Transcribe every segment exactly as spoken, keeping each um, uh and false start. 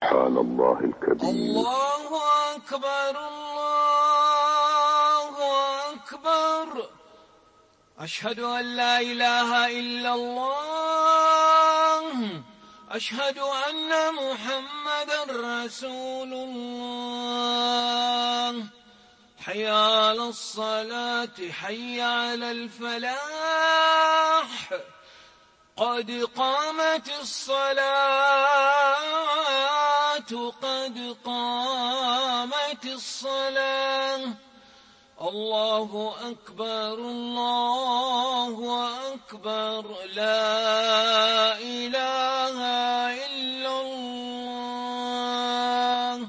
سبحان الله الكبير. الله أكبر الله أكبر. أشهد أن لا إله إلا الله. أشهد أن محمدا رسول الله. حي على الصلاة حي على الفلاح. قد قامت الصلاة قد قامت الصلاة. الله أكبر الله أكبر. لا إله إلا الله.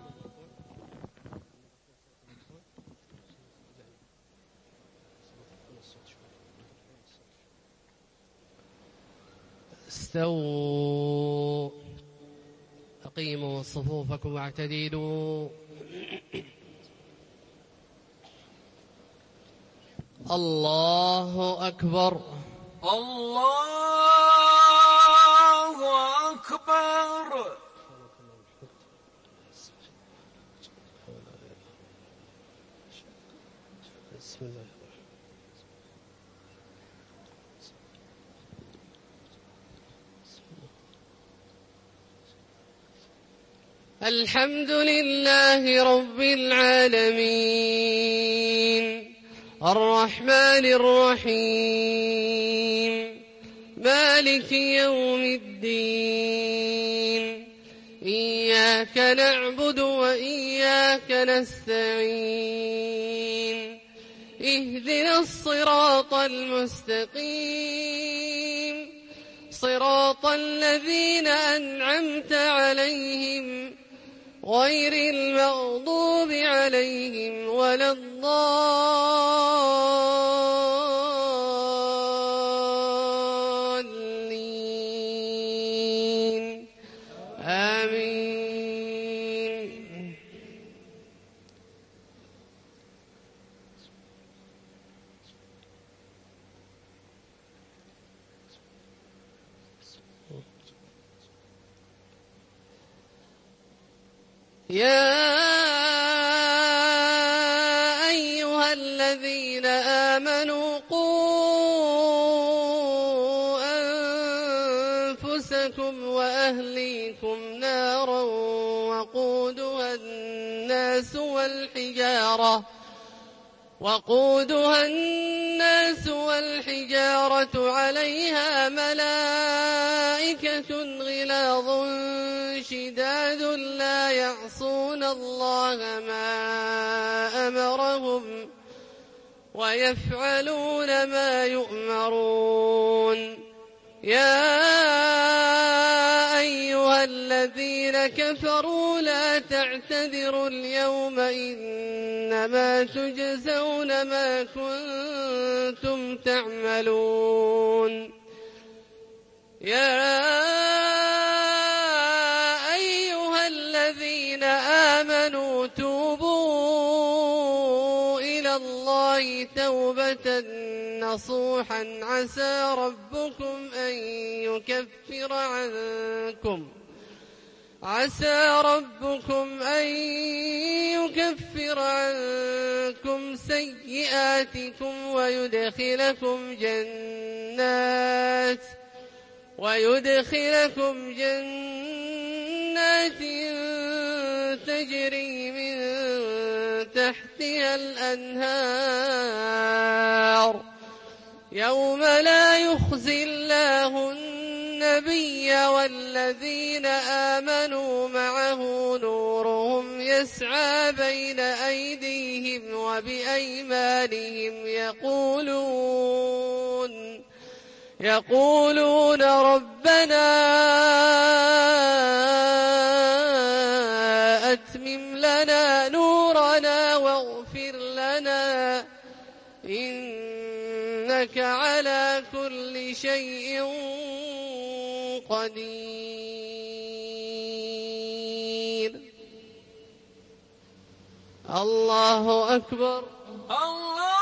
استووا أقيموا صفوفكم واعتدلوا. الله أكبر الله أكبر. بسم الله. الحمد لله رب العالمين الرحمن الرحيم مالك يوم الدين. إياك نعبد وإياك نستعين. اهدنا الصراط المستقيم صراط الذين أنعمت عليهم غير المغضوب عليهم ولا الضالين. آمين. يا أيها الذين آمنوا قوا أنفسكم وأهليكم نارا وقودها الناس والحجارة وقودها الناس والحجارة عليها ملائكة غلاظ شداد لا يعصون الله ما أمرهم ويفعلون ما يؤمرون. يا أيها الذين كفروا لا تعتذروا اليوم إنما تجزون ما كنتم تعملون. يا أيها الذين آمنوا توبوا إلى الله توبة نصوحا عسى ربكم أن يكفر عنكم عسى ربكم أن يكفر عنكم سيئاتكم ويدخلكم جنات ويدخلكم جنات تجري من تحتها الأنهار يوم لا يخزي الله النبي والذين آمنوا معه نورهم يسعى بين أيديهم وبأيمانهم يقولون يقولون ربنا أتمم لنا نورنا واغفر لنا إنك على كل شيء قدير. الله أكبر. الله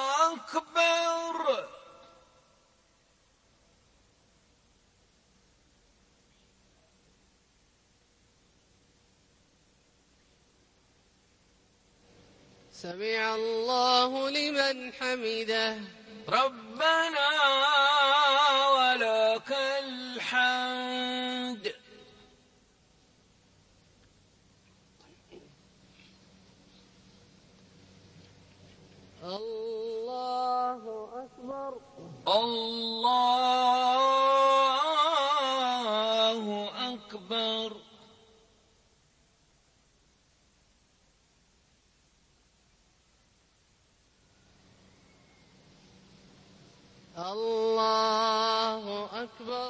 أكبر. سمع الله لمن حمده. ربنا ولك الحمد. الله أكبر. الله أكبر. الله أكبر.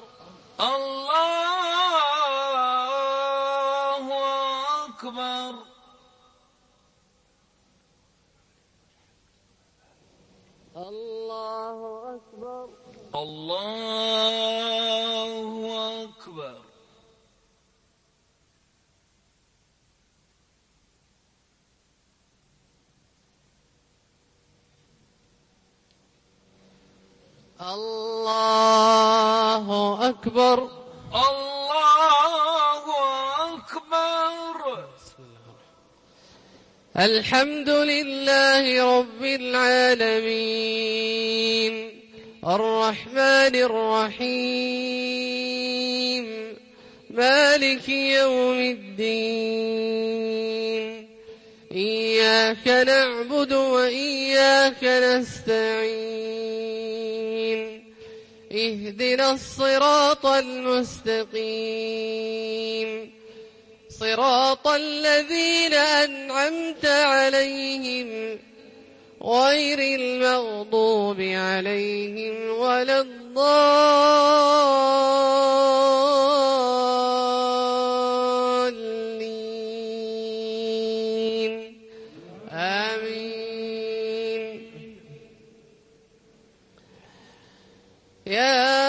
الله أكبر. الله أكبر. الله أكبر. الله أكبر. الله أكبر. الحمد لله رب العالمين الرحمن الرحيم مالك يوم الدين إياك نعبد وإياك نستعين اهدنا الصراط المستقيم صراط الذين أنعمت عليهم غير المغضوب عليهم ولا الضالين آمين. يا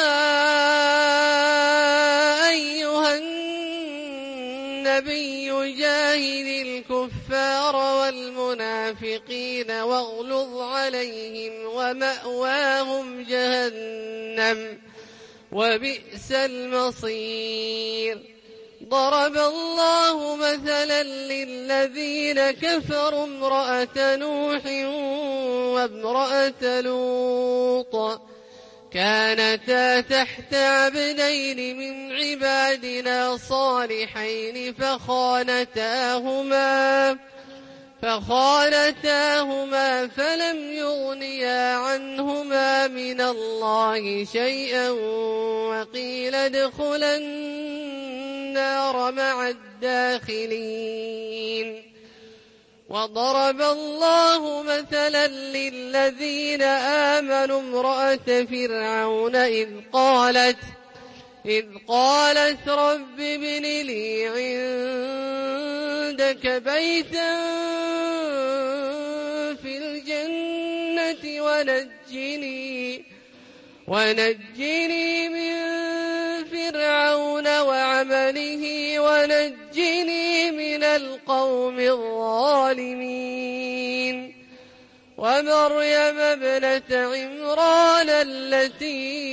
النبي جاهد الكفار والمنافقين واغلظ عليهم ومأواهم جهنم وبئس المصير. ضرب الله مثلا للذين كفروا امرأة نوح وامرأة لوط كانتا تحت عبدين من عبادنا صالحين فخانتاهما فخانتاهما فلم يغنيا عنهما من الله شيئا وقيل ادخلا النار مع الداخلين. وضرب الله مثلا للذين آمنوا امرأة فرعون إذ قالت إذ قالت رب ابن لي عندك بيتا في الجنة ونجني ونجني من فرعون وعمله ونجني من القوم الظالمين. ومريم ابنة عمران التي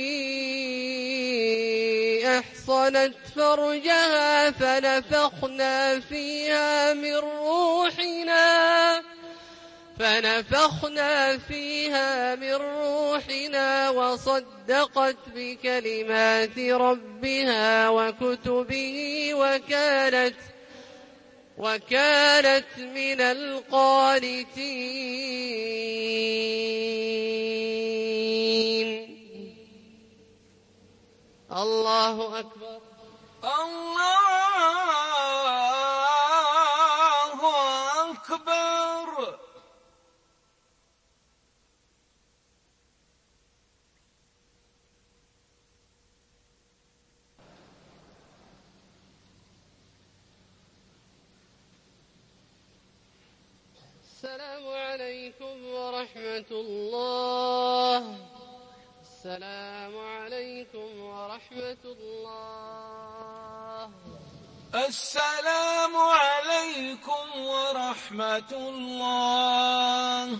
أحصنت فرجها فنفخنا فيها من روحنا فنفخنا فيها من روحنا وصدقت بكلمات ربها وكتبه وكانت وكانت من القانتين. الله أكبر. الله أكبر. السلام عليكم ورحمة الله. السلام عليكم ورحمة الله. السلام عليكم ورحمة الله.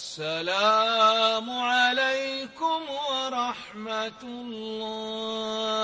السلام عليكم ورحمة الله.